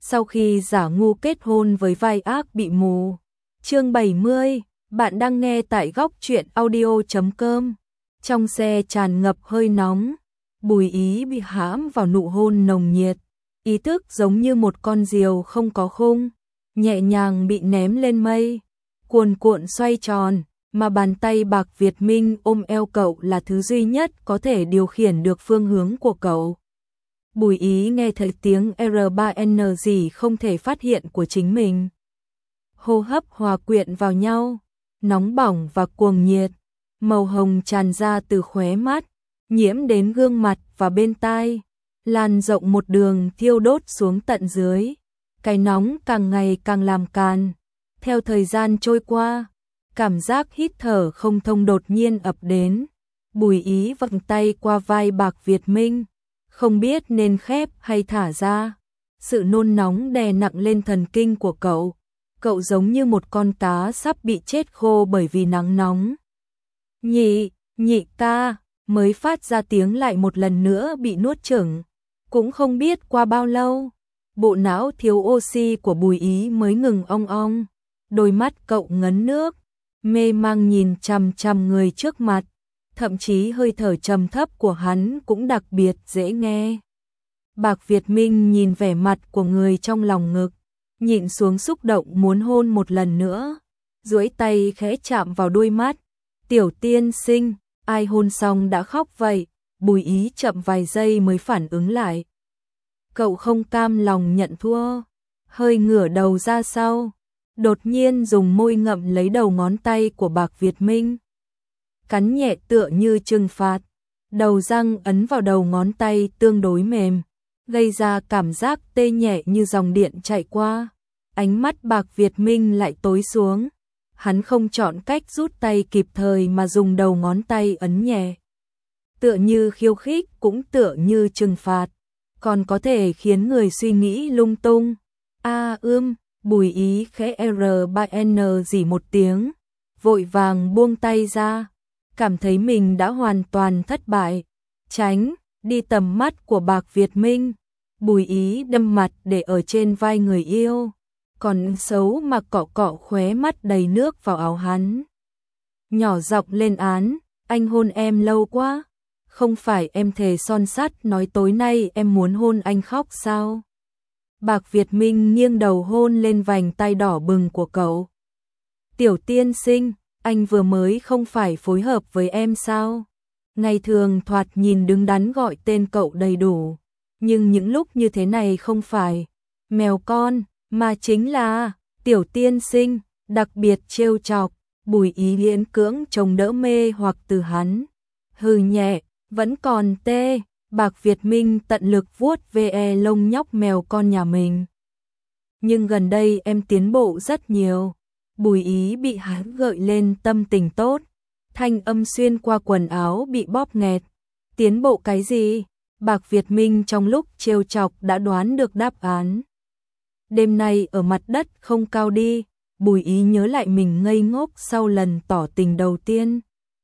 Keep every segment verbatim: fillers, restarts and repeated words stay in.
sau khi giả ngu kết hôn với vai ác bị mù. Chương bảy mươi, bạn đang nghe tại góc truyện audio chấm com. Trong xe tràn ngập hơi nóng, Bùi Ý bị hãm vào nụ hôn nồng nhiệt, ý thức giống như một con diều không có khung, nhẹ nhàng bị ném lên mây, cuồn cuộn xoay tròn, mà bàn tay Bạc Việt Minh ôm eo cậu là thứ duy nhất có thể điều khiển được phương hướng của cậu. Bùi Ý nghe thấy tiếng R ba N gì không thể phát hiện của chính mình. Hô hấp hòa quyện vào nhau, nóng bỏng và cuồng nhiệt, màu hồng tràn ra từ khóe mắt, nhiễm đến gương mặt và bên tai, lan rộng một đường thiêu đốt xuống tận dưới. Cái nóng càng ngày càng làm càn. Theo thời gian trôi qua, cảm giác hít thở không thông đột nhiên ập đến. Bùi Ý vặn tay qua vai Bạc Việt Minh, không biết nên khép hay thả ra. Sự nôn nóng đè nặng lên thần kinh của cậu. Cậu giống như một con cá sắp bị chết khô bởi vì nắng nóng. Nhị, nhị ca, mới phát ra tiếng lại một lần nữa bị nuốt chửng. Cũng không biết qua bao lâu, bộ não thiếu oxy của Bùi Ý mới ngừng ong ong. Đôi mắt cậu ngấn nước, mê mang nhìn chằm chằm người trước mặt, thậm chí hơi thở trầm thấp của hắn cũng đặc biệt dễ nghe. Bạc Việt Minh nhìn vẻ mặt của người trong lòng ngực, nhịn xuống xúc động muốn hôn một lần nữa, duỗi tay khẽ chạm vào đôi mắt. Tiểu tiên sinh, ai hôn xong đã khóc vậy? Bùi Ý chậm vài giây mới phản ứng lại. Cậu không cam lòng nhận thua, hơi ngửa đầu ra sau, đột nhiên dùng môi ngậm lấy đầu ngón tay của Bạc Việt Minh. Cắn nhẹ tựa như trừng phạt, đầu răng ấn vào đầu ngón tay tương đối mềm, gây ra cảm giác tê nhẹ như dòng điện chạy qua. Ánh mắt Bạc Việt Minh lại tối xuống, hắn không chọn cách rút tay kịp thời mà dùng đầu ngón tay ấn nhẹ. Tựa như khiêu khích cũng tựa như trừng phạt, còn có thể khiến người suy nghĩ lung tung. A ưm, Bùi Ý khẽ R ba N gì một tiếng, vội vàng buông tay ra, cảm thấy mình đã hoàn toàn thất bại. Tránh đi tầm mắt của Bạc Việt Minh, Bùi Ý đâm mặt để ở trên vai người yêu, còn xấu mà cọ cọ khóe mắt đầy nước vào áo hắn. Nhỏ giọng lên án, anh hôn em lâu quá, không phải em thề son sắt nói tối nay em muốn hôn anh khóc sao? Bạc Việt Minh nghiêng đầu hôn lên vành tay đỏ bừng của cậu. Tiểu tiên sinh, anh vừa mới không phải phối hợp với em sao? Ngày thường thoạt nhìn đứng đắn gọi tên cậu đầy đủ, nhưng những lúc như thế này không phải mèo con, mà chính là tiểu tiên sinh, đặc biệt trêu chọc. Bùi Ý miễn cưỡng chống đỡ mê hoặc từ hắn. Hừ nhẹ, vẫn còn tê. Bạc Việt Minh tận lực vuốt ve lông nhóc mèo con nhà mình. Nhưng gần đây em tiến bộ rất nhiều. Bùi Ý bị hắn gợi lên tâm tình tốt. Thanh âm xuyên qua quần áo bị bóp nghẹt. Tiến bộ cái gì? Bạc Việt Minh trong lúc trêu chọc đã đoán được đáp án. Đêm nay ở mặt đất không cao đi. Bùi Ý nhớ lại mình ngây ngốc sau lần tỏ tình đầu tiên.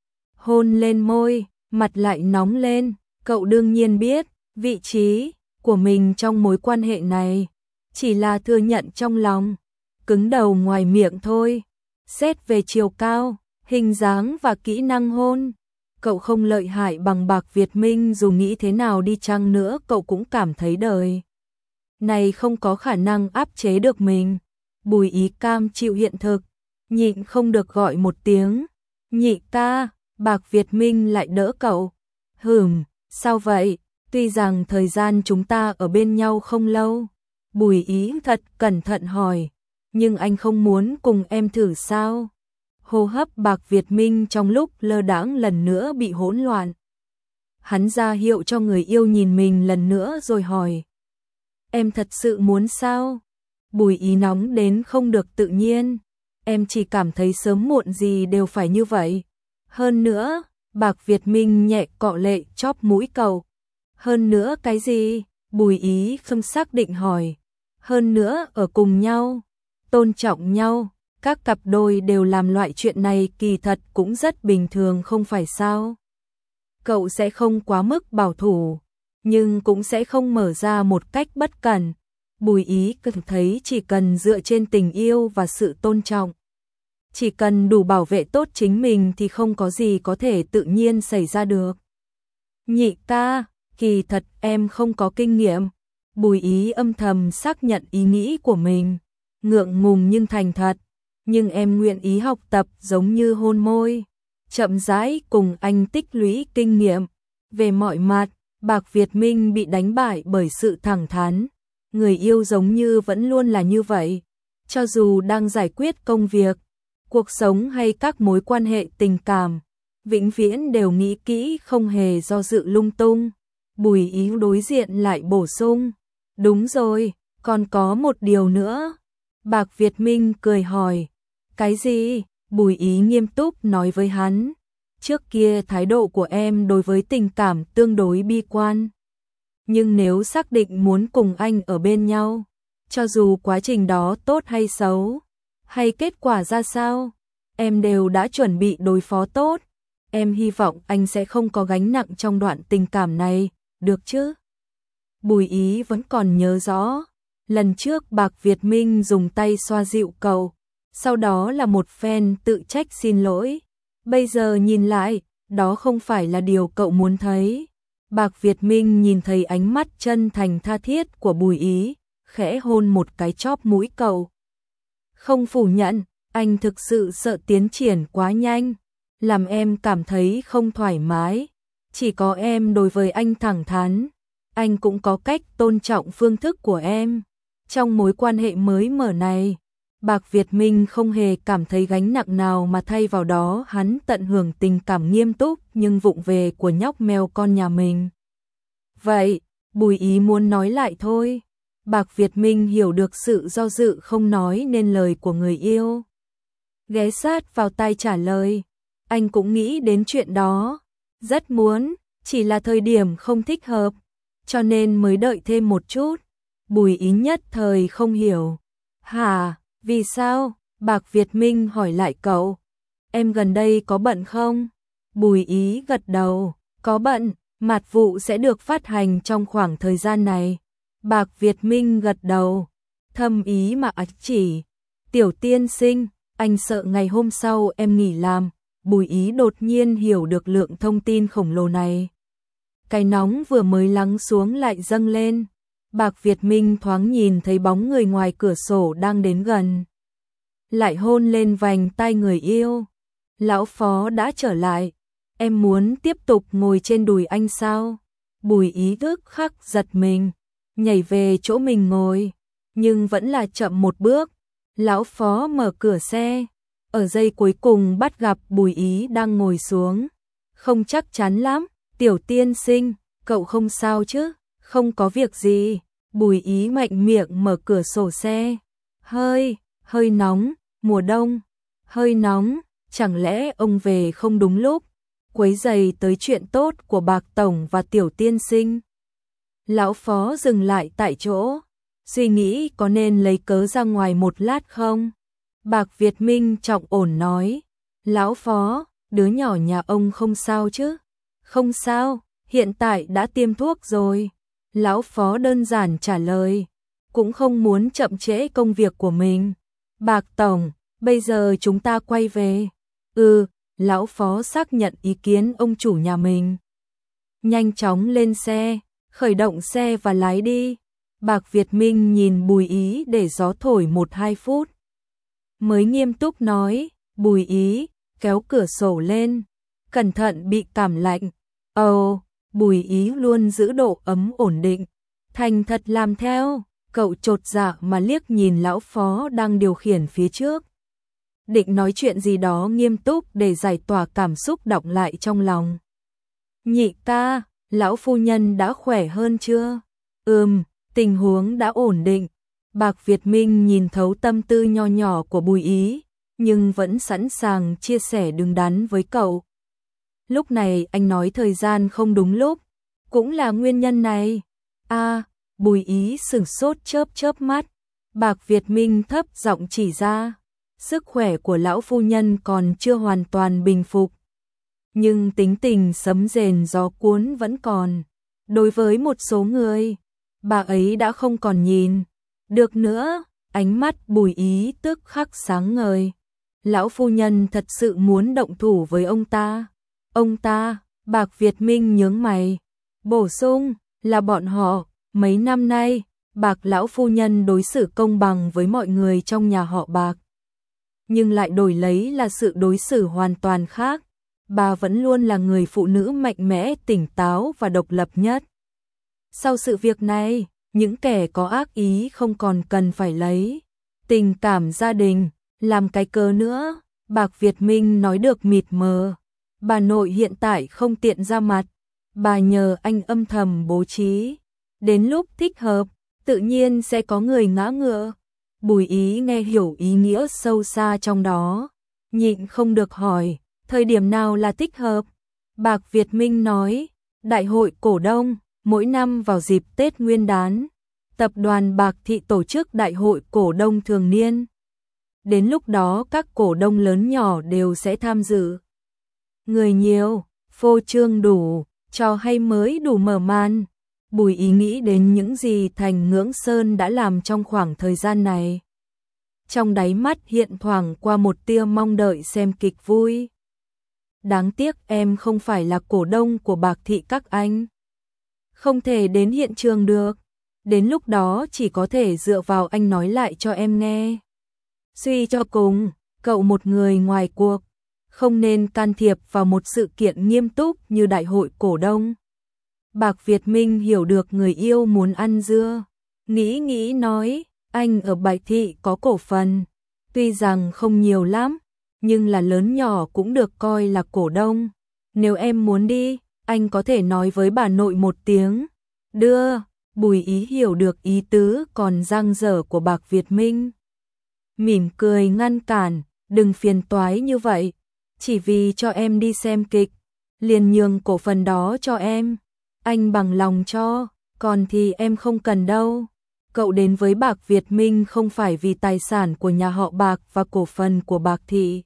Hôn lên môi, mặt lại nóng lên. Cậu đương nhiên biết, vị trí của mình trong mối quan hệ này chỉ là thừa nhận trong lòng, cứng đầu ngoài miệng thôi. Xét về chiều cao, hình dáng và kỹ năng hôn, cậu không lợi hại bằng Bạc Việt Minh, dù nghĩ thế nào đi chăng nữa cậu cũng cảm thấy đời này không có khả năng áp chế được mình. Bùi Ý cam chịu hiện thực, nhịn không được gọi một tiếng. Nhị ca, Bạc Việt Minh lại đỡ cậu. Hừm, sao vậy? Tuy rằng thời gian chúng ta ở bên nhau không lâu, Bùi Ý thật cẩn thận hỏi, nhưng anh không muốn cùng em thử sao? Hô hấp Bạc Việt Minh trong lúc lơ đãng lần nữa bị hỗn loạn. Hắn ra hiệu cho người yêu nhìn mình lần nữa rồi hỏi, em thật sự muốn sao? Bùi Ý nóng đến không được tự nhiên, em chỉ cảm thấy sớm muộn gì đều phải như vậy. Hơn nữa, Bạc Việt Minh nhẹ cọ lệ chóp mũi cậu. Hơn nữa cái gì? Bùi Ý không xác định hỏi. Hơn nữa ở cùng nhau, tôn trọng nhau, các cặp đôi đều làm loại chuyện này kỳ thật cũng rất bình thường không phải sao? Cậu sẽ không quá mức bảo thủ, nhưng cũng sẽ không mở ra một cách bất cẩn. Bùi Ý thấy chỉ cần dựa trên tình yêu và sự tôn trọng, chỉ cần đủ bảo vệ tốt chính mình thì không có gì có thể tự nhiên xảy ra được. Nhị ca, kỳ thật em không có kinh nghiệm. Bùi Ý âm thầm xác nhận ý nghĩ của mình, ngượng ngùng nhưng thành thật, nhưng em nguyện ý học tập giống như hôn môi, chậm rãi cùng anh tích lũy kinh nghiệm. Về mọi mặt, Bạc Việt Minh bị đánh bại bởi sự thẳng thắn. Người yêu giống như vẫn luôn là như vậy, cho dù đang giải quyết công việc, cuộc sống hay các mối quan hệ tình cảm, vĩnh viễn đều nghĩ kỹ không hề do dự lung tung. Bùi Ý đối diện lại bổ sung, đúng rồi, còn có một điều nữa. Bạc Việt Minh cười hỏi, cái gì? Bùi Ý nghiêm túc nói với hắn, trước kia thái độ của em đối với tình cảm tương đối bi quan. Nhưng nếu xác định muốn cùng anh ở bên nhau, cho dù quá trình đó tốt hay xấu, hay kết quả ra sao, em đều đã chuẩn bị đối phó tốt. Em hy vọng anh sẽ không có gánh nặng trong đoạn tình cảm này, được chứ? Bùi Ý vẫn còn nhớ rõ, lần trước Bạc Việt Minh dùng tay xoa dịu cậu, sau đó là một phen tự trách xin lỗi. Bây giờ nhìn lại, đó không phải là điều cậu muốn thấy. Bạc Việt Minh nhìn thấy ánh mắt chân thành tha thiết của Bùi Ý, khẽ hôn một cái chóp mũi cậu. Không phủ nhận, anh thực sự sợ tiến triển quá nhanh, làm em cảm thấy không thoải mái. Chỉ có em đối với anh thẳng thắn, anh cũng có cách tôn trọng phương thức của em. Trong mối quan hệ mới mở này, Bạc Việt Minh không hề cảm thấy gánh nặng nào mà thay vào đó hắn tận hưởng tình cảm nghiêm túc nhưng vụng về của nhóc mèo con nhà mình. Vậy, Bùi Ý muốn nói lại thôi. Bạc Việt Minh hiểu được sự do dự không nói nên lời của người yêu. Ghé sát vào tai trả lời, anh cũng nghĩ đến chuyện đó. Rất muốn, chỉ là thời điểm không thích hợp, cho nên mới đợi thêm một chút. Bùi Ý nhất thời không hiểu. Hả? Vì sao? Bạc Việt Minh hỏi lại cậu. Em gần đây có bận không? Bùi Ý gật đầu. Có bận, mạt vụ sẽ được phát hành trong khoảng thời gian này. Bạc Việt Minh gật đầu. Thâm ý mà ạch chỉ. Tiểu tiên sinh, anh sợ ngày hôm sau em nghỉ làm. Bùi Ý đột nhiên hiểu được lượng thông tin khổng lồ này. Cái nóng vừa mới lắng xuống lại dâng lên. Bạc Việt Minh thoáng nhìn thấy bóng người ngoài cửa sổ đang đến gần, lại hôn lên vành tai người yêu. Lão Phó đã trở lại, em muốn tiếp tục ngồi trên đùi anh sao? Bùi Ý tức khắc giật mình, nhảy về chỗ mình ngồi, nhưng vẫn là chậm một bước. Lão Phó mở cửa xe, ở giây cuối cùng bắt gặp Bùi Ý đang ngồi xuống. Không chắc chắn lắm, tiểu tiên sinh, cậu không sao chứ? Không có việc gì. Bùi Ý mạnh miệng mở cửa sổ xe. Hơi, hơi nóng, mùa đông, hơi nóng, chẳng lẽ ông về không đúng lúc, quấy rầy tới chuyện tốt của Bạc Tổng và tiểu tiên sinh. Lão Phó dừng lại tại chỗ, suy nghĩ có nên lấy cớ ra ngoài một lát không? Bạc Việt Minh trọng ổn nói, Lão Phó, đứa nhỏ nhà ông không sao chứ? Không sao, hiện tại đã tiêm thuốc rồi. Lão Phó đơn giản trả lời, cũng không muốn chậm trễ công việc của mình. Bạc Tổng, bây giờ chúng ta quay về. Ừ, Lão Phó xác nhận ý kiến ông chủ nhà mình. Nhanh chóng lên xe, khởi động xe và lái đi. Bạc Việt Minh nhìn Bùi Ý để gió thổi một hai phút. Mới nghiêm túc nói, Bùi Ý, kéo cửa sổ lên, cẩn thận bị cảm lạnh. Ồ, oh, Bùi Ý luôn giữ độ ấm ổn định, thành thật làm theo. Cậu chột dạ mà liếc nhìn Lão Phó đang điều khiển phía trước, định nói chuyện gì đó nghiêm túc để giải tỏa cảm xúc đọng lại trong lòng. Nhị ca, Lão phu nhân đã khỏe hơn chưa? Ừm, tình huống đã ổn định. Bạc Việt Minh nhìn thấu tâm tư nho nhỏ của Bùi Ý, nhưng vẫn sẵn sàng chia sẻ đứng đắn với cậu. Lúc này anh nói thời gian không đúng lúc, cũng là nguyên nhân này. A, à, Bùi Ý sửng sốt chớp chớp mắt. Bạc Việt Minh thấp giọng chỉ ra, sức khỏe của lão phu nhân còn chưa hoàn toàn bình phục, nhưng tính tình sấm rền gió cuốn vẫn còn. Đối với một số người, bà ấy đã không còn nhìn Được nữa, ánh mắt Bùi Ý tức khắc sáng ngời. Lão phu nhân thật sự muốn động thủ với ông ta. Ông ta, Bạc Việt Minh nhướng mày. Bổ sung, là bọn họ, mấy năm nay, Bạc lão phu nhân đối xử công bằng với mọi người trong nhà họ Bạc. Nhưng lại đổi lấy là sự đối xử hoàn toàn khác. Bà vẫn luôn là người phụ nữ mạnh mẽ, tỉnh táo và độc lập nhất. Sau sự việc này, những kẻ có ác ý không còn cần phải lấy tình cảm gia đình làm cái cớ nữa. Bạc Việt Minh nói được mịt mờ. Bà nội hiện tại không tiện ra mặt. Bà nhờ anh âm thầm bố trí. Đến lúc thích hợp, tự nhiên sẽ có người ngã ngựa. Bùi Ý nghe hiểu ý nghĩa sâu xa trong đó. Nhịn không được hỏi, thời điểm nào là thích hợp? Bạc Việt Minh nói, đại hội cổ đông, mỗi năm vào dịp Tết Nguyên đán. Tập đoàn Bạc Thị tổ chức đại hội cổ đông thường niên. Đến lúc đó các cổ đông lớn nhỏ đều sẽ tham dự. Người nhiều, phô trương đủ, trò hay mới đủ mở màn. Bùi Ý nghĩ đến những gì Thành Ngưỡng Sơn đã làm trong khoảng thời gian này. Trong đáy mắt hiện thoảng qua một tia mong đợi xem kịch vui. Đáng tiếc em không phải là cổ đông của Bạc Thị các anh. Không thể đến hiện trường được. Đến lúc đó chỉ có thể dựa vào anh nói lại cho em nghe. Suy cho cùng, cậu một người ngoài cuộc, không nên can thiệp vào một sự kiện nghiêm túc như đại hội cổ đông. Bạc Việt Minh hiểu được người yêu muốn ăn dưa. Nghĩ nghĩ nói, anh ở Bạch Thị có cổ phần. Tuy rằng không nhiều lắm, nhưng là lớn nhỏ cũng được coi là cổ đông. Nếu em muốn đi, anh có thể nói với bà nội một tiếng. Đưa, Bùi Ý hiểu được ý tứ còn dang dở của Bạc Việt Minh. Mỉm cười ngăn cản, đừng phiền toái như vậy. Chỉ vì cho em đi xem kịch, liền nhường cổ phần đó cho em. Anh bằng lòng cho, còn thì em không cần đâu. Cậu đến với Bạc Việt Minh không phải vì tài sản của nhà họ Bạc và cổ phần của Bạc Thị.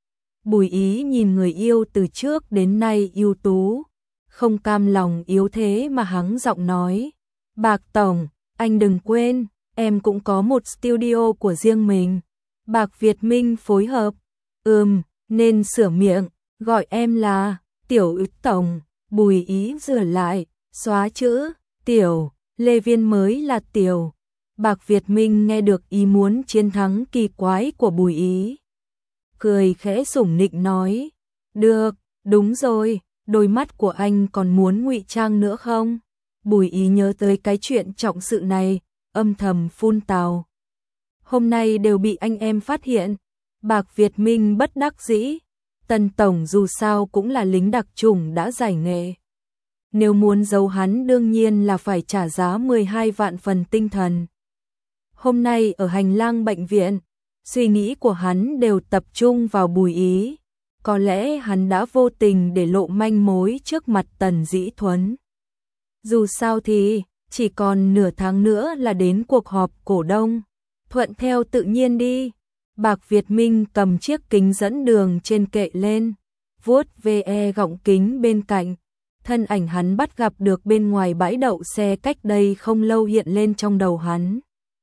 Bùi Ý nhìn người yêu từ trước đến nay ưu tú, không cam lòng yếu thế mà hắng giọng nói. Bạc Tổng, anh đừng quên, em cũng có một studio của riêng mình. Bạc Việt Minh phối hợp. Ừm, nên sửa miệng, gọi em là Tiểu Ức Tổng. Bùi Ý rửa lại, xóa chữ Tiểu, Lê Viên mới là Tiểu. Bạc Việt Minh nghe được ý muốn chiến thắng kỳ quái của Bùi Ý. Cười khẽ sủng nịnh nói, được, đúng rồi, đôi mắt của anh còn muốn ngụy trang nữa không? Bùi Ý nhớ tới cái chuyện trọng sự này, âm thầm phun tào. Hôm nay đều bị anh em phát hiện. Bạc Việt Minh bất đắc dĩ. Tần Tổng dù sao cũng là lính đặc chủng đã giải nghệ. Nếu muốn giấu hắn đương nhiên là phải trả giá mười hai vạn phần tinh thần. Hôm nay ở hành lang bệnh viện, suy nghĩ của hắn đều tập trung vào Bùi Ý. Có lẽ hắn đã vô tình để lộ manh mối trước mặt Tần Dĩ Thuấn. Dù sao thì, chỉ còn nửa tháng nữa là đến cuộc họp cổ đông. Thuận theo tự nhiên đi. Bạc Việt Minh cầm chiếc kính dẫn đường trên kệ lên, vuốt ve gọng kính bên cạnh. Thân ảnh hắn bắt gặp được bên ngoài bãi đậu xe cách đây không lâu hiện lên trong đầu hắn.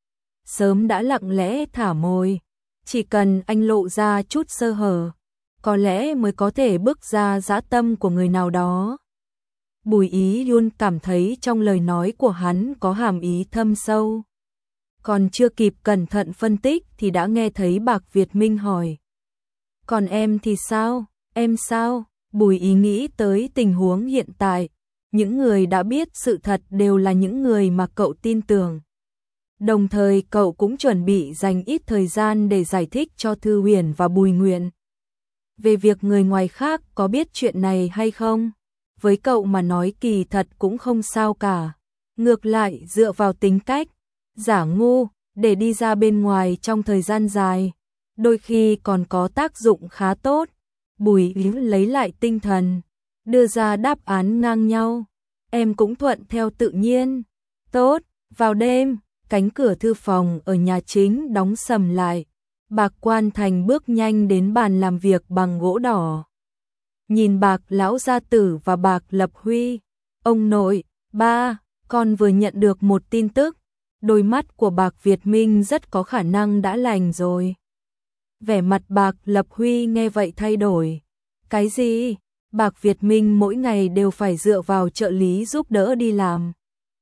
Sớm đã lặng lẽ thả mồi, chỉ cần anh lộ ra chút sơ hở, có lẽ mới có thể bước ra dã tâm của người nào đó. Bùi Ý luôn cảm thấy trong lời nói của hắn có hàm ý thâm sâu. Còn chưa kịp cẩn thận phân tích thì đã nghe thấy Bạc Việt Minh hỏi. Còn em thì sao? Em sao? Bùi Ý nghĩ tới tình huống hiện tại. Những người đã biết sự thật đều là những người mà cậu tin tưởng. Đồng thời cậu cũng chuẩn bị dành ít thời gian để giải thích cho Thư Huyền và Bùi Nguyện. Về việc người ngoài khác có biết chuyện này hay không? Với cậu mà nói kỳ thật cũng không sao cả. Ngược lại dựa vào tính cách giả ngu để đi ra bên ngoài trong thời gian dài, đôi khi còn có tác dụng khá tốt. Bùi Ý lấy lại tinh thần, đưa ra đáp án ngang nhau. Em cũng thuận theo tự nhiên. Tốt, vào đêm, cánh cửa thư phòng ở nhà chính đóng sầm lại. Bạc Quan Thành bước nhanh đến bàn làm việc bằng gỗ đỏ. Nhìn Bạc Lão Gia Tử và Bạc Lập Huy. Ông nội, ba, con vừa nhận được một tin tức. đôi mắt của Bạc Việt Minh rất có khả năng đã lành rồi. Vẻ mặt Bạc Lập Huy nghe vậy thay đổi. Cái gì? Bạc Việt Minh mỗi ngày đều phải dựa vào trợ lý giúp đỡ đi làm.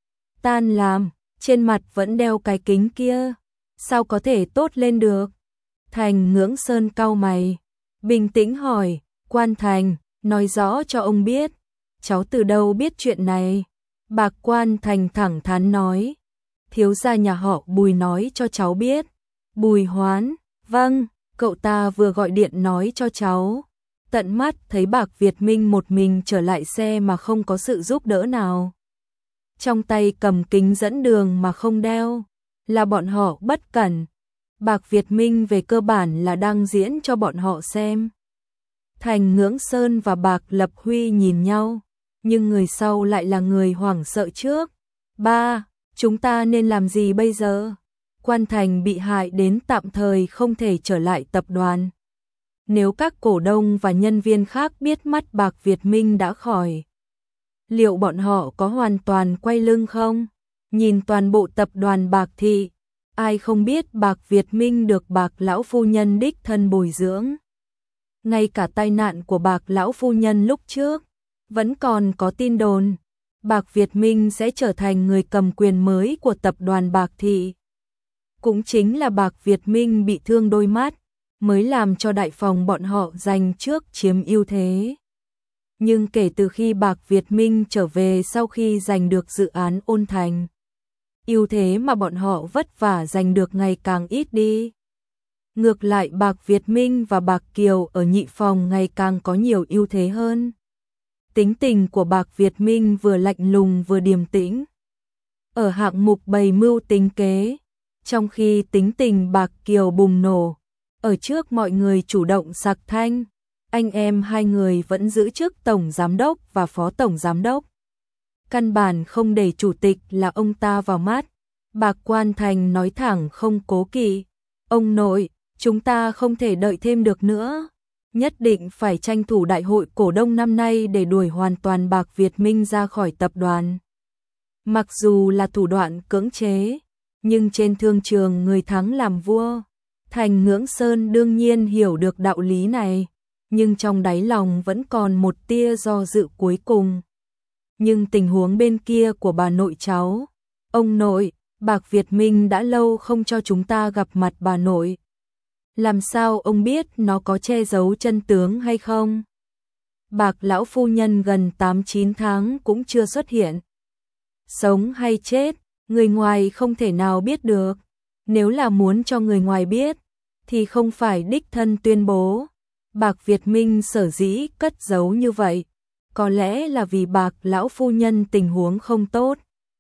Tan làm, trên mặt vẫn đeo cái kính kia, sao có thể tốt lên được? Thành Ngưỡng Sơn cau mày, bình tĩnh hỏi, Quan Thành, nói rõ cho ông biết, cháu từ đâu biết chuyện này? Bạc Quan Thành thẳng thắn nói, thiếu gia nhà họ Bùi nói cho cháu biết. Bùi Hoán, vâng, cậu ta vừa gọi điện nói cho cháu. Tận mắt thấy Bạc Việt Minh một mình trở lại xe mà không có sự giúp đỡ nào. Trong tay cầm kính dẫn đường mà không đeo, là bọn họ bất cẩn. Bạc Việt Minh về cơ bản là đang diễn cho bọn họ xem. Thành Ngưỡng Sơn và Bạc Lập Huy nhìn nhau, nhưng người sau lại là người hoảng sợ trước. Ba, chúng ta nên làm gì bây giờ? Quan Thành bị hại đến tạm thời không thể trở lại tập đoàn. Nếu các cổ đông và nhân viên khác biết mắt Bạc Việt Minh đã khỏi, liệu bọn họ có hoàn toàn quay lưng không? Nhìn toàn bộ tập đoàn Bạc Thị, ai không biết Bạc Việt Minh được Bạc lão phu nhân đích thân bồi dưỡng. Ngay cả tai nạn của Bạc lão phu nhân lúc trước, vẫn còn có tin đồn Bạc Việt Minh sẽ trở thành người cầm quyền mới của tập đoàn Bạc Thị. Cũng chính là Bạc Việt Minh bị thương đôi mắt, mới làm cho đại phòng bọn họ giành trước chiếm ưu thế. Nhưng kể từ khi Bạc Việt Minh trở về sau khi giành được dự án Ôn Thành, ưu thế mà bọn họ vất vả giành được ngày càng ít đi. Ngược lại Bạc Việt Minh và Bạc Kiều ở nhị phòng ngày càng có nhiều ưu thế hơn. Tính tình của Bạc Việt Minh vừa lạnh lùng vừa điềm tĩnh. Ở hạng mục bày mưu tính kế, trong khi tính tình Bạc Kiều bùng nổ, ở trước mọi người chủ động sạc thanh, anh em hai người vẫn giữ chức tổng giám đốc và phó tổng giám đốc. Căn bản không để chủ tịch là ông ta vào mắt. Bạc Quan Thành nói thẳng không cố kỵ, ông nội, chúng ta không thể đợi thêm được nữa. Nhất định phải tranh thủ đại hội cổ đông năm nay để đuổi hoàn toàn Bạc Việt Minh ra khỏi tập đoàn. Mặc dù là thủ đoạn cưỡng chế, nhưng trên thương trường người thắng làm vua. Thành Ngưỡng Sơn đương nhiên hiểu được đạo lý này, nhưng trong đáy lòng vẫn còn một tia do dự cuối cùng. Nhưng tình huống bên kia của bà nội cháu, ông nội, Bạc Việt Minh đã lâu không cho chúng ta gặp mặt bà nội. Làm sao ông biết nó có che giấu chân tướng hay không? Bạc lão phu nhân gần tám chín tháng cũng chưa xuất hiện. Sống hay chết, người ngoài không thể nào biết được. Nếu là muốn cho người ngoài biết, thì không phải đích thân tuyên bố. Bạc Việt Minh sở dĩ cất giấu như vậy, có lẽ là vì Bạc lão phu nhân tình huống không tốt.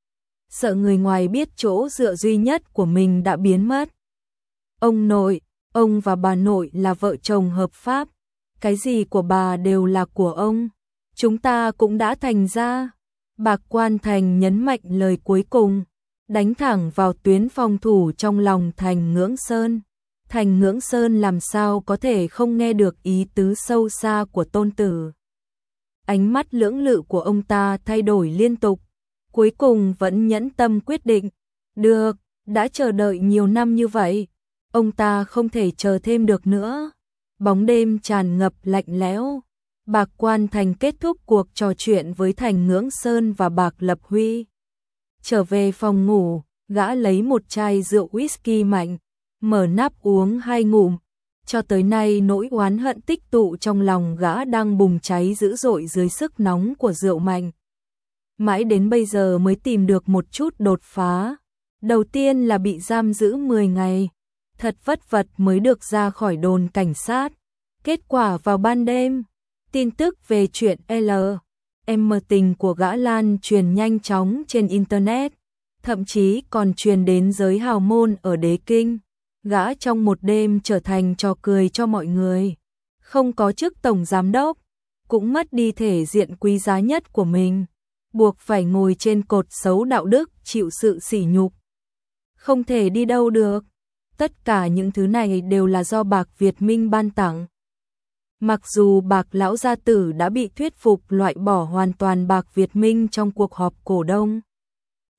Sợ người ngoài biết chỗ dựa duy nhất của mình đã biến mất. Ông nội, ông và bà nội là vợ chồng hợp pháp, cái gì của bà đều là của ông. Chúng ta cũng đã thành ra. Bạc Quan Thành nhấn mạnh lời cuối cùng, đánh thẳng vào tuyến phòng thủ trong lòng Thành Ngưỡng Sơn. Thành Ngưỡng Sơn làm sao có thể không nghe được ý tứ sâu xa của tôn tử. Ánh mắt lưỡng lự của ông ta thay đổi liên tục, cuối cùng vẫn nhẫn tâm quyết định. Được, đã chờ đợi nhiều năm như vậy, ông ta không thể chờ thêm được nữa. Bóng đêm tràn ngập lạnh lẽo. Bạc Quan Thành kết thúc cuộc trò chuyện với Thành Ngưỡng Sơn và Bạc Lập Huy. Trở về phòng ngủ, gã lấy một chai rượu whisky mạnh, mở nắp uống hai ngụm. Cho tới nay nỗi oán hận tích tụ trong lòng gã đang bùng cháy dữ dội dưới sức nóng của rượu mạnh. Mãi đến bây giờ mới tìm được một chút đột phá. Đầu tiên là bị giam giữ mười ngày, thật vất vật mới được ra khỏi đồn cảnh sát. Kết quả vào ban đêm, tin tức về chuyện L M tình của gã lan truyền nhanh chóng trên Internet, thậm chí còn truyền đến giới hào môn ở Đế Kinh. Gã trong một đêm trở thành trò cười cho mọi người. Không có chức tổng giám đốc, cũng mất đi thể diện quý giá nhất của mình, buộc phải ngồi trên cột xấu đạo đức chịu sự sỉ nhục. Không thể đi đâu được. Tất cả những thứ này đều là do Bạc Việt Minh ban tặng. Mặc dù Bạc lão gia tử đã bị thuyết phục loại bỏ hoàn toàn Bạc Việt Minh trong cuộc họp cổ đông,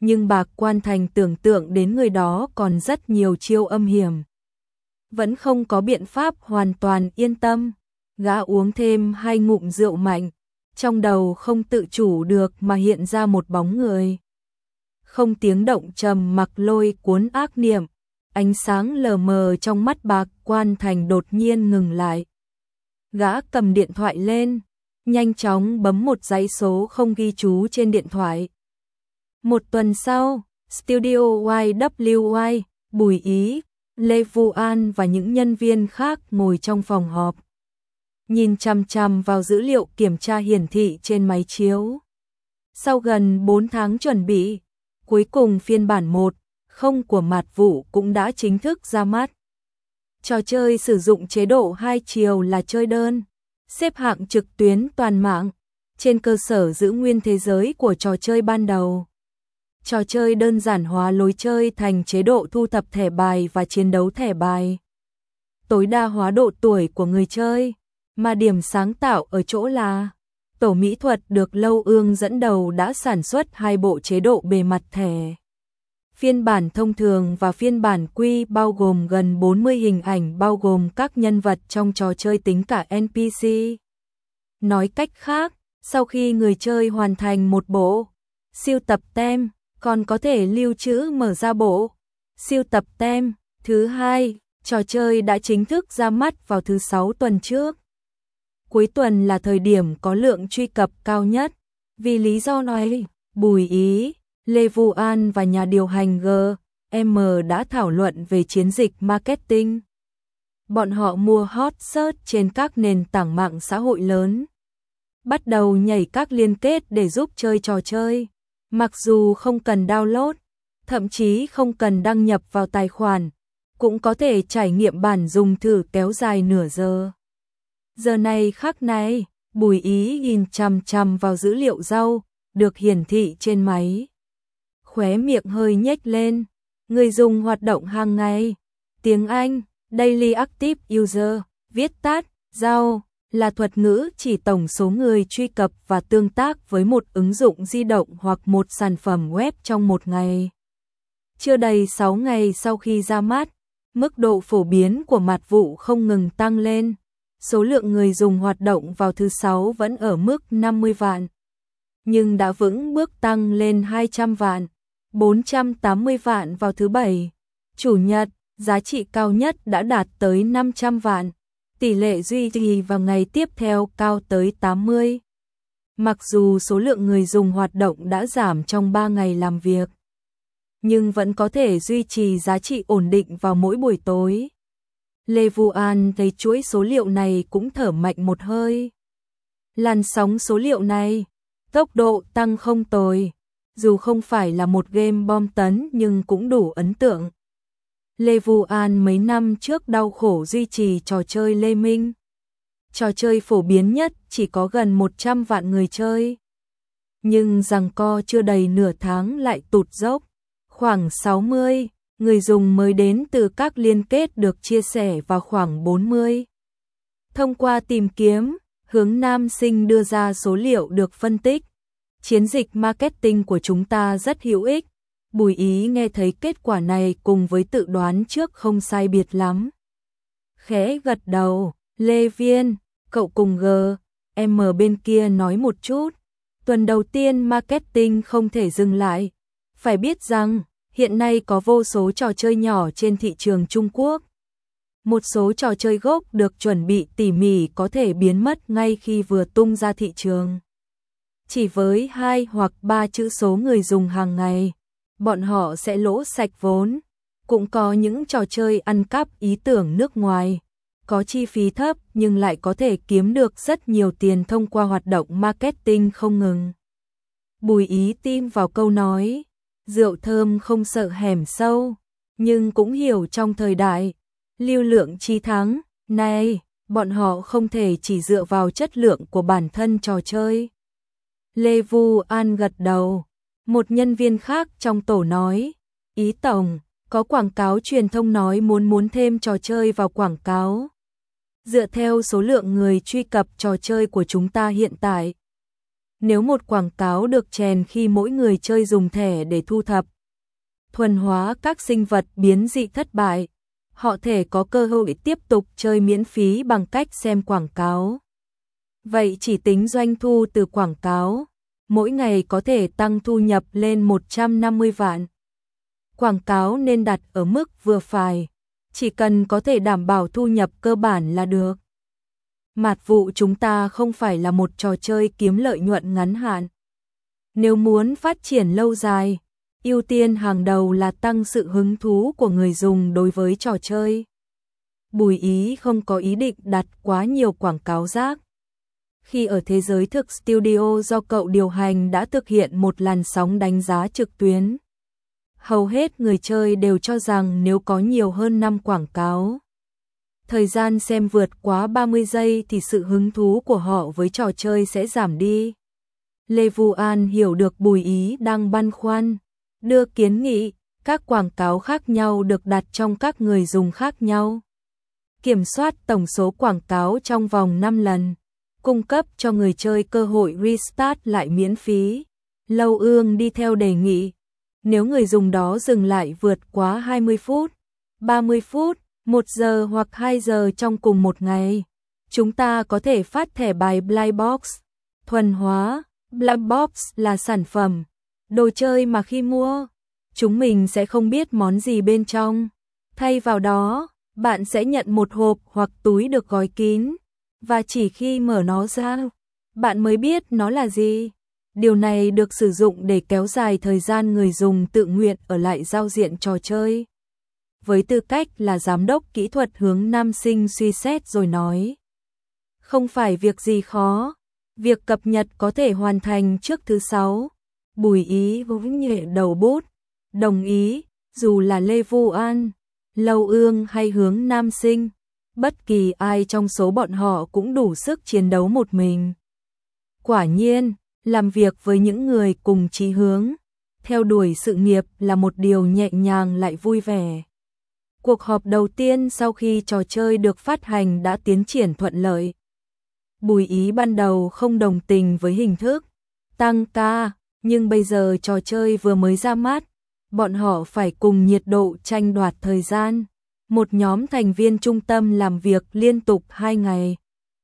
nhưng Bạc Quan Thành tưởng tượng đến người đó còn rất nhiều chiêu âm hiểm. Vẫn không có biện pháp hoàn toàn yên tâm, gã uống thêm hai ngụm rượu mạnh, trong đầu không tự chủ được mà hiện ra một bóng người. Không tiếng động trầm mặc lôi cuốn ác niệm, ánh sáng lờ mờ trong mắt Bạc Quan Thành đột nhiên ngừng lại. Gã cầm điện thoại lên, nhanh chóng bấm một dãy số không ghi chú trên điện thoại. Một tuần sau, Studio Y W Y, Bùi Ý, Lê Vu An và những nhân viên khác ngồi trong phòng họp, nhìn chằm chằm vào dữ liệu kiểm tra hiển thị trên máy chiếu. Sau gần bốn tháng chuẩn bị, cuối cùng phiên bản một không của Mạt Vũ cũng đã chính thức ra mắt. Trò chơi sử dụng chế độ hai chiều là chơi đơn, xếp hạng trực tuyến toàn mạng, trên cơ sở giữ nguyên thế giới của trò chơi ban đầu. Trò chơi đơn giản hóa lối chơi thành chế độ thu thập thẻ bài và chiến đấu thẻ bài. Tối đa hóa độ tuổi của người chơi, mà điểm sáng tạo ở chỗ là tổ mỹ thuật được Lâu Ương dẫn đầu đã sản xuất hai bộ chế độ bề mặt thẻ. Phiên bản thông thường và phiên bản quy bao gồm gần bốn mươi hình ảnh bao gồm các nhân vật trong trò chơi tính cả en pê xê. Nói cách khác, sau khi người chơi hoàn thành một bộ siêu tập tem, còn có thể lưu trữ mở ra bộ siêu tập tem thứ hai. Trò chơi đã chính thức ra mắt vào thứ sáu tuần trước. Cuối tuần là thời điểm có lượng truy cập cao nhất. Vì lý do nói, Bùi Ý, Lê Vu An và nhà điều hành giê em đã thảo luận về chiến dịch marketing. Bọn họ mua hot search trên các nền tảng mạng xã hội lớn, bắt đầu nhảy các liên kết để giúp chơi trò chơi. Mặc dù không cần download, thậm chí không cần đăng nhập vào tài khoản, cũng có thể trải nghiệm bản dùng thử kéo dài nửa giờ. Giờ này khắc này, Bùi Ý nhìn chằm chằm vào dữ liệu rau được hiển thị trên máy. Khóe miệng hơi nhếch lên, người dùng hoạt động hàng ngày. Tiếng Anh, Daily Active User, viết tắt, rau, là thuật ngữ chỉ tổng số người truy cập và tương tác với một ứng dụng di động hoặc một sản phẩm web trong một ngày. Chưa đầy sáu ngày sau khi ra mắt, mức độ phổ biến của Mạt Vũ không ngừng tăng lên. Số lượng người dùng hoạt động vào thứ sáu vẫn ở mức năm mươi vạn, nhưng đã vững bước tăng lên hai trăm vạn, bốn trăm tám mươi vạn vào thứ bảy. Chủ nhật, giá trị cao nhất đã đạt tới năm trăm vạn, tỷ lệ duy trì vào ngày tiếp theo cao tới tám mươi. Mặc dù số lượng người dùng hoạt động đã giảm trong ba ngày làm việc, nhưng vẫn có thể duy trì giá trị ổn định vào mỗi buổi tối. Lê Vu An thấy chuỗi số liệu này cũng thở mạnh một hơi. Làn sóng số liệu này, tốc độ tăng không tồi, dù không phải là một game bom tấn nhưng cũng đủ ấn tượng. Lê Vu An mấy năm trước đau khổ duy trì trò chơi Lê Minh. Trò chơi phổ biến nhất chỉ có gần một trăm vạn người chơi. Nhưng giằng co chưa đầy nửa tháng lại tụt dốc, khoảng sáu mươi. Người dùng mới đến từ các liên kết được chia sẻ vào khoảng bốn mươi. Thông qua tìm kiếm, Hướng Nam Sinh đưa ra số liệu được phân tích. Chiến dịch marketing của chúng ta rất hữu ích. Bùi Ý nghe thấy kết quả này cùng với tự đoán trước không sai biệt lắm. Khẽ gật đầu, Lê Viên, cậu cùng giê em bên kia nói một chút. Tuần đầu tiên marketing không thể dừng lại. Phải biết rằng, hiện nay có vô số trò chơi nhỏ trên thị trường Trung Quốc. Một số trò chơi gốc được chuẩn bị tỉ mỉ có thể biến mất ngay khi vừa tung ra thị trường. Chỉ với hai hoặc ba chữ số người dùng hàng ngày, bọn họ sẽ lỗ sạch vốn. Cũng có những trò chơi ăn cắp ý tưởng nước ngoài, có chi phí thấp nhưng lại có thể kiếm được rất nhiều tiền thông qua hoạt động marketing không ngừng. Bùi Ý tim vào câu nói, rượu thơm không sợ hẻm sâu, nhưng cũng hiểu trong thời đại lưu lượng chi thắng này, bọn họ không thể chỉ dựa vào chất lượng của bản thân trò chơi. Lê Vu An gật đầu, một nhân viên khác trong tổ nói, Ý tổng, có quảng cáo truyền thông nói muốn muốn thêm trò chơi vào quảng cáo. Dựa theo số lượng người truy cập trò chơi của chúng ta hiện tại, Nếu một quảng cáo được chèn khi mỗi người chơi dùng thẻ để thu thập, thuần hóa các sinh vật biến dị thất bại, họ thể có cơ hội tiếp tục chơi miễn phí bằng cách xem quảng cáo. Vậy chỉ tính doanh thu từ quảng cáo, mỗi ngày có thể tăng thu nhập lên một trăm năm mươi vạn. Quảng cáo nên đặt ở mức vừa phải, chỉ cần có thể đảm bảo thu nhập cơ bản là được. Mạt vụ chúng ta không phải là một trò chơi kiếm lợi nhuận ngắn hạn. Nếu muốn phát triển lâu dài, ưu tiên hàng đầu là tăng sự hứng thú của người dùng đối với trò chơi. Bùi Ý không có ý định đặt quá nhiều quảng cáo rác. Khi ở thế giới thực studio do cậu điều hành đã thực hiện một làn sóng đánh giá trực tuyến. Hầu hết người chơi đều cho rằng nếu có nhiều hơn năm quảng cáo, thời gian xem vượt quá ba mươi giây thì sự hứng thú của họ với trò chơi sẽ giảm đi. Lê Vu An hiểu được Bùi Ý đang băn khoăn, đưa kiến nghị, các quảng cáo khác nhau được đặt trong các người dùng khác nhau. Kiểm soát tổng số quảng cáo trong vòng năm lần, cung cấp cho người chơi cơ hội restart lại miễn phí. Lâu Ương đi theo đề nghị, nếu người dùng đó dừng lại vượt quá hai mươi phút, ba mươi phút, một giờ hoặc hai giờ trong cùng một ngày, chúng ta có thể phát thẻ bài Blind Box. Thuần hóa, Blind Box là sản phẩm, đồ chơi mà khi mua, chúng mình sẽ không biết món gì bên trong. Thay vào đó, bạn sẽ nhận một hộp hoặc túi được gói kín, và chỉ khi mở nó ra, bạn mới biết nó là gì. Điều này được sử dụng để kéo dài thời gian người dùng tự nguyện ở lại giao diện trò chơi. Với tư cách là giám đốc kỹ thuật Hướng Nam Sinh suy xét rồi nói, không phải việc gì khó, việc cập nhật có thể hoàn thành trước thứ sáu. Bùi Ý vỗ nhẹ đầu bút, đồng ý, dù là Lê Vu An, Lâu Ương hay Hướng Nam Sinh, bất kỳ ai trong số bọn họ cũng đủ sức chiến đấu một mình. Quả nhiên, làm việc với những người cùng chí hướng, theo đuổi sự nghiệp là một điều nhẹ nhàng lại vui vẻ. Cuộc họp đầu tiên sau khi trò chơi được phát hành đã tiến triển thuận lợi. Bùi Ý ban đầu không đồng tình với hình thức tăng ca, nhưng bây giờ trò chơi vừa mới ra mắt, bọn họ phải cùng nhiệt độ tranh đoạt thời gian. Một nhóm thành viên trung tâm làm việc liên tục hai ngày,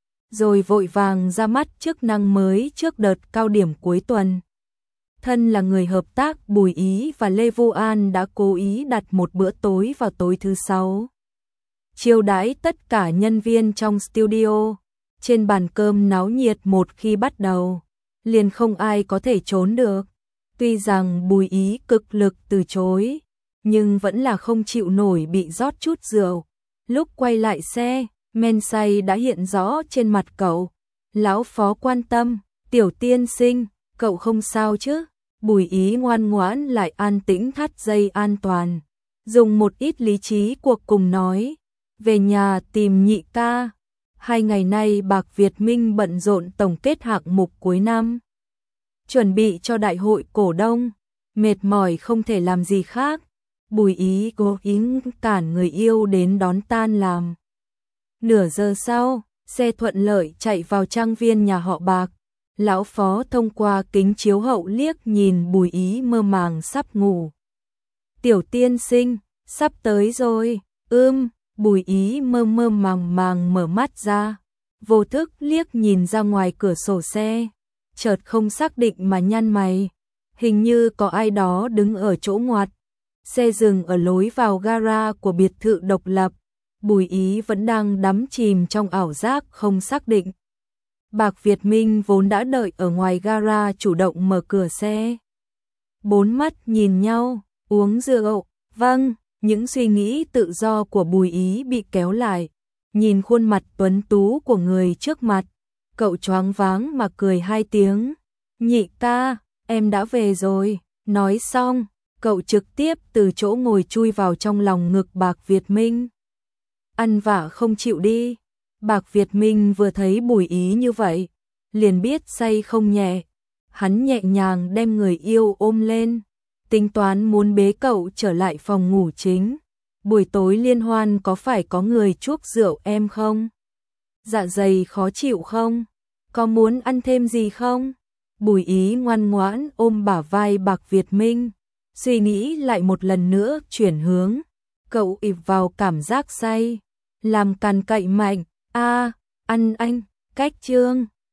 rồi vội vàng ra mắt chức năng mới trước đợt cao điểm cuối tuần. Thân là người hợp tác, Bùi Ý và Lê Vu An đã cố ý đặt một bữa tối vào tối thứ sáu. Chiêu đãi tất cả nhân viên trong studio, trên bàn cơm náo nhiệt một khi bắt đầu, liền không ai có thể trốn được. Tuy rằng Bùi Ý cực lực từ chối, nhưng vẫn là không chịu nổi bị rót chút rượu. Lúc quay lại xe, men say đã hiện rõ trên mặt cậu. Lão Phó quan tâm, Tiểu tiên sinh, cậu không sao chứ? Bùi Ý ngoan ngoãn lại an tĩnh thắt dây an toàn, dùng một ít lý trí cuộc cùng nói, về nhà tìm nhị ca. Hai ngày nay Bạc Việt Minh bận rộn tổng kết hạng mục cuối năm, chuẩn bị cho đại hội cổ đông, mệt mỏi không thể làm gì khác. Bùi Ý cố ý cản người yêu đến đón tan làm. Nửa giờ sau, xe thuận lợi chạy vào trang viên nhà họ Bạc. Lão Phó thông qua kính chiếu hậu liếc nhìn Bùi Ý mơ màng sắp ngủ. Tiểu tiên sinh, sắp tới rồi. Ưm, Bùi Ý mơ mơ màng màng mở mắt ra, vô thức liếc nhìn ra ngoài cửa sổ xe, chợt không xác định mà nhăn mày. Hình như có ai đó đứng ở chỗ ngoặt. Xe dừng ở lối vào gara của biệt thự độc lập. Bùi Ý vẫn đang đắm chìm trong ảo giác không xác định. Bạc Việt Minh vốn đã đợi ở ngoài gara chủ động mở cửa xe. Bốn mắt nhìn nhau, uống rượu. Vâng, những suy nghĩ tự do của Bùi Ý bị kéo lại. Nhìn khuôn mặt tuấn tú của người trước mặt, cậu choáng váng mà cười hai tiếng. Nhị ca, em đã về rồi. Nói xong, cậu trực tiếp từ chỗ ngồi chui vào trong lòng ngực Bạc Việt Minh. Ăn vạ không chịu đi. Bạc Việt Minh vừa thấy Bùi Ý như vậy, liền biết say không nhẹ. Hắn nhẹ nhàng đem người yêu ôm lên, tính toán muốn bế cậu trở lại phòng ngủ chính. Buổi tối liên hoan có phải có người chuốc rượu em không? Dạ dày khó chịu không? Có muốn ăn thêm gì không? Bùi Ý ngoan ngoãn ôm bả vai Bạc Việt Minh, suy nghĩ lại một lần nữa chuyển hướng. Cậu ịp vào cảm giác say, làm càn cậy mạnh, a, ăn anh, cách chương.